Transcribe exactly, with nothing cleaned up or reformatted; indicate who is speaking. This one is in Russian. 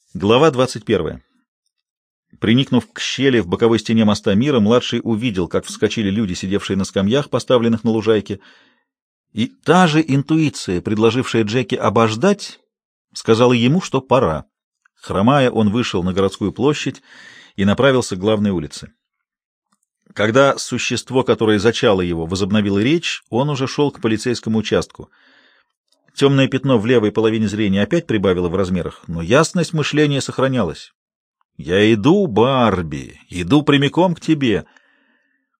Speaker 1: Глава двадцать первая. Приникнув к щели в боковой стене моста мира, младший увидел, как вскочили люди, сидевшие на скамьях, поставленных на лужайке, и та же интуиция, предложившая Джеки обождать, сказала ему, что пора. Хромая, он вышел на городскую площадь и направился к главной улице. Когда существо, которое зачало его, возобновило речь, он уже шел к полицейскому участку. Темное пятно в левой половине зрения опять прибавило в размерах, но ясность мышления сохранялась. «Я иду, Барби, иду прямиком к тебе».